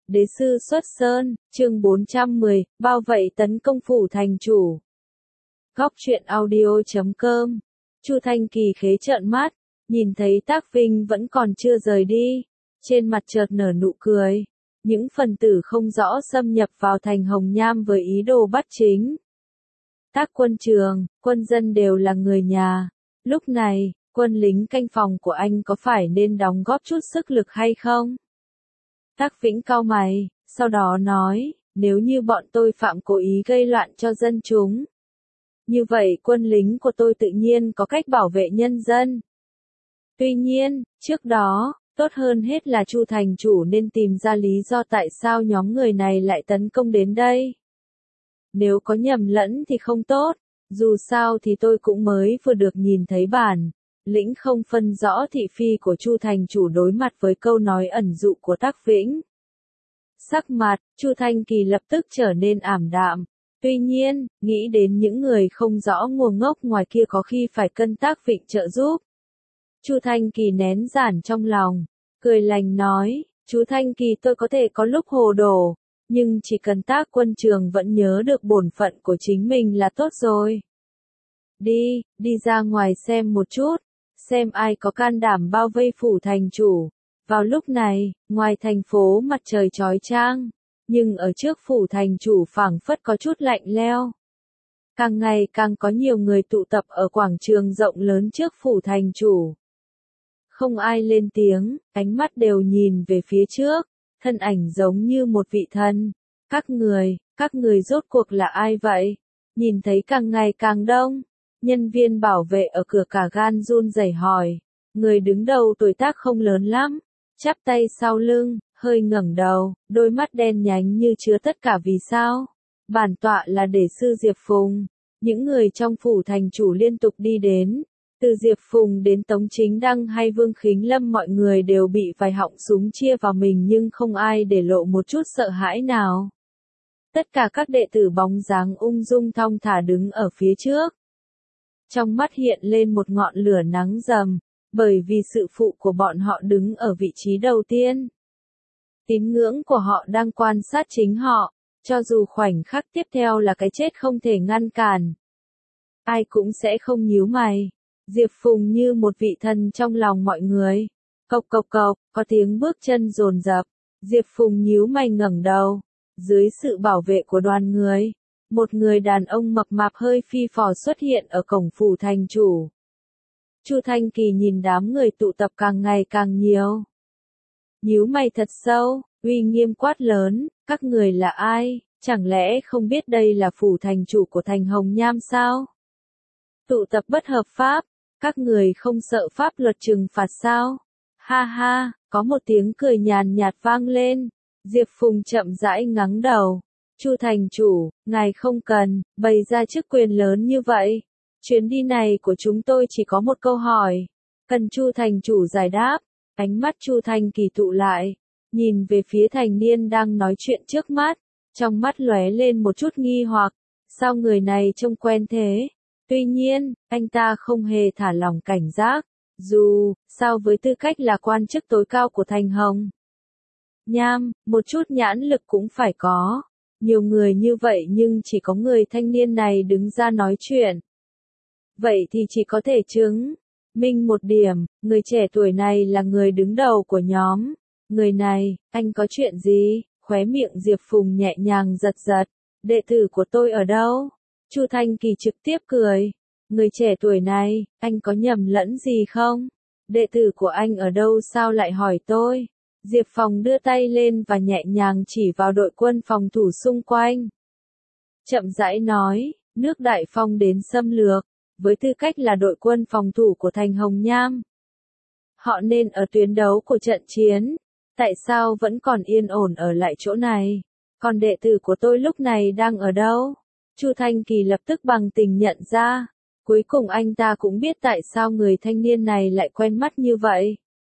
Đế sư xuất sơn, chương 410, bao vây tấn công phủ thành chủ. Góc truyện audio.com. Chu Thanh Kỳ khế trợn mắt, nhìn thấy Tác Vinh vẫn còn chưa rời đi, trên mặt chợt nở nụ cười. Những phần tử không rõ xâm nhập vào thành Hồng Nham với ý đồ bắt chính. Tác quân trường, quân dân đều là người nhà. Lúc này, quân lính canh phòng của anh có phải nên đóng góp chút sức lực hay không? Tác Vĩnh cau mày, sau đó nói, nếu như bọn tôi phạm cố ý gây loạn cho dân chúng, như vậy quân lính của tôi tự nhiên có cách bảo vệ nhân dân. Tuy nhiên, trước đó, tốt hơn hết là Chu thành chủ nên tìm ra lý do tại sao nhóm người này lại tấn công đến đây. Nếu có nhầm lẫn thì không tốt, dù sao thì tôi cũng mới vừa được nhìn thấy bản lĩnh không phân rõ thị phi của Chu thành chủ đối mặt với câu nói ẩn dụ của Tác Vĩnh. Sắc mặt Chu Thanh Kỳ lập tức trở nên ảm đạm. Tuy nhiên, nghĩ đến những người không rõ nguồn ngốc ngoài kia có khi phải cân Tác Vịnh trợ giúp. Chu Thanh Kỳ nén giản trong lòng, cười lành nói, chú Thanh Kỳ tôi có thể có lúc hồ đồ, nhưng chỉ cần Tác quân trường vẫn nhớ được bổn phận của chính mình là tốt rồi. Đi ra ngoài xem một chút, xem ai có can đảm bao vây phủ thành chủ. Vào lúc này, ngoài thành phố mặt trời chói chang, nhưng ở trước phủ thành chủ phảng phất có chút lạnh lẽo. Càng ngày càng có nhiều người tụ tập ở quảng trường rộng lớn trước phủ thành chủ. Không ai lên tiếng, ánh mắt đều nhìn về phía trước, thân ảnh giống như một vị thần. Các người rốt cuộc là ai vậy? Nhìn thấy càng ngày càng đông, nhân viên bảo vệ ở cửa cả gan run rẩy hỏi. Người đứng đầu tuổi tác không lớn lắm, chắp tay sau lưng, hơi ngẩng đầu, đôi mắt đen nhánh như chứa tất cả vì sao. Bản tọa là Đế sư Diệp Phùng. Những người trong phủ thành chủ liên tục đi đến, từ Diệp Phùng đến Tống Chính Đăng hay Vương Khính Lâm, mọi người đều bị vài họng súng chia vào mình nhưng không ai để lộ một chút sợ hãi nào. Tất cả các đệ tử bóng dáng ung dung thong thả đứng ở phía trước. Trong mắt hiện lên một ngọn lửa nắng rầm, bởi vì sự phụ của bọn họ đứng ở vị trí đầu tiên. Tín ngưỡng của họ đang quan sát chính họ, cho dù khoảnh khắc tiếp theo là cái chết không thể ngăn cản. Ai cũng sẽ không nhíu mày. Diệp Phùng như một vị thần trong lòng mọi người. Cộc cộc cộc, có tiếng bước chân dồn dập. Diệp Phùng nhíu mày ngẩng đầu. Dưới sự bảo vệ của đoàn người, một người đàn ông mập mạp hơi phi phò xuất hiện ở cổng phủ thành chủ. Chu Thanh Kỳ nhìn đám người tụ tập càng ngày càng nhiều. Nhíu mày thật sâu, uy nghiêm quát lớn, các người là ai, chẳng lẽ không biết đây là phủ thành chủ của thành Hồng Nham sao? Tụ tập bất hợp pháp, các người không sợ pháp luật trừng phạt sao? Ha ha, có một tiếng cười nhàn nhạt vang lên. Diệp Phùng chậm rãi ngẩng đầu. Chu thành chủ, ngài không cần bày ra chức quyền lớn như vậy. Chuyến đi này của chúng tôi chỉ có một câu hỏi, cần Chu thành chủ giải đáp. Ánh mắt Chu Thanh Kỳ tụ lại, nhìn về phía thành niên đang nói chuyện trước mắt, trong mắt lóe lên một chút nghi hoặc, sao người này trông quen thế? Tuy nhiên, anh ta không hề thả lỏng cảnh giác, dù sao với tư cách là quan chức tối cao của thành Hồng Nham, một chút nhãn lực cũng phải có. Nhiều người như vậy nhưng chỉ có người thanh niên này đứng ra nói chuyện. Vậy thì chỉ có thể chứng minh một điểm, người trẻ tuổi này là người đứng đầu của nhóm. Người này, anh có chuyện gì? Khóe miệng Diệp Phùng nhẹ nhàng giật giật. Đệ tử của tôi ở đâu? Chu Thanh Kỳ trực tiếp cười. Người trẻ tuổi này, anh có nhầm lẫn gì không? Đệ tử của anh ở đâu sao lại hỏi tôi? Diệp Phùng đưa tay lên và nhẹ nhàng chỉ vào đội quân phòng thủ xung quanh. Chậm rãi nói, nước Đại Phong đến xâm lược, với tư cách là đội quân phòng thủ của thành Hồng Nham. Họ nên ở tuyến đấu của trận chiến, tại sao vẫn còn yên ổn ở lại chỗ này? Còn đệ tử của tôi lúc này đang ở đâu? Chu Thanh Kỳ lập tức bằng tình nhận ra, cuối cùng anh ta cũng biết tại sao người thanh niên này lại quen mắt như vậy.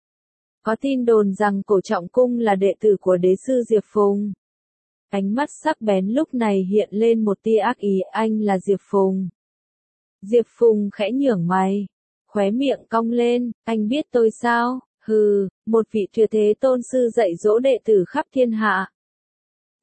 Có tin đồn rằng Cổ Trọng Cung là đệ tử của Đế sư Diệp Phùng. Ánh mắt sắc bén lúc này hiện lên một tia ác ý, anh là Diệp Phùng. Diệp Phùng khẽ nhướng mày, khóe miệng cong lên, anh biết tôi sao? Hừ, một vị tuyệt thế tôn sư dạy dỗ đệ tử khắp thiên hạ,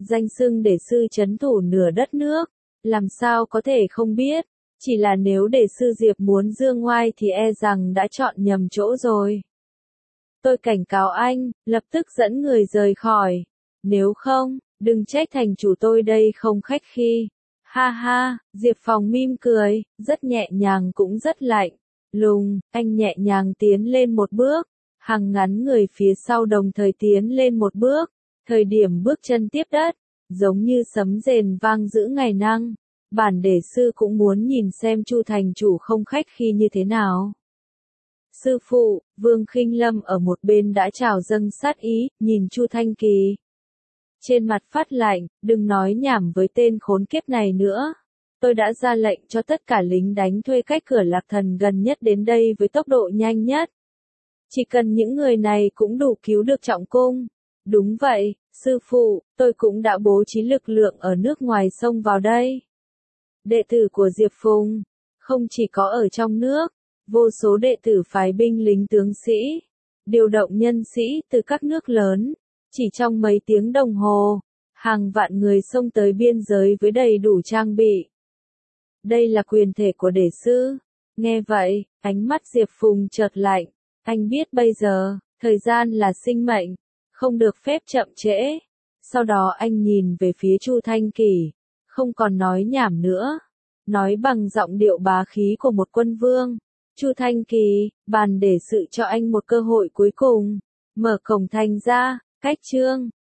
danh xưng để sư trấn thủ nửa đất nước, làm sao có thể không biết, chỉ là nếu để sư Diệp muốn dương ngoai thì e rằng đã chọn nhầm chỗ rồi. Tôi cảnh cáo anh, lập tức dẫn người rời khỏi, nếu không, đừng trách thành chủ tôi đây không khách khí. Ha ha, Diệp Phong mỉm cười, rất nhẹ nhàng cũng rất lạnh lùng, anh nhẹ nhàng tiến lên một bước, hàng ngắn người phía sau đồng thời tiến lên một bước, thời điểm bước chân tiếp đất, giống như sấm rền vang giữa ngày năng, bản đề sư cũng muốn nhìn xem Chu thành chủ không khách khí như thế nào. Sư phụ, Vương Khinh Lâm ở một bên đã trào dâng sát ý, nhìn Chu Thanh Kỳ. Trên mặt phát lạnh, đừng nói nhảm với tên khốn kiếp này nữa. Tôi đã ra lệnh cho tất cả lính đánh thuê cách cửa Lạc Thần gần nhất đến đây với tốc độ nhanh nhất. Chỉ cần những người này cũng đủ cứu được Trọng Cung. Đúng vậy, sư phụ, tôi cũng đã bố trí lực lượng ở nước ngoài xông vào đây. Đệ tử của Diệp Phùng, không chỉ có ở trong nước, vô số đệ tử phái binh lính tướng sĩ, điều động nhân sĩ từ các nước lớn, chỉ trong mấy tiếng đồng hồ, hàng vạn người xông tới biên giới với đầy đủ trang bị. Đây là quyền thể của đề sư. Nghe vậy, ánh mắt Diệp Phùng chợt lạnh, anh biết bây giờ, thời gian là sinh mệnh, không được phép chậm trễ. Sau đó anh nhìn về phía Chu Thanh Kỳ, không còn nói nhảm nữa, nói bằng giọng điệu bá khí của một quân vương. Chu Thanh Kỳ, bàn để sự cho anh một cơ hội cuối cùng, mở cổng thành ra, cách chương.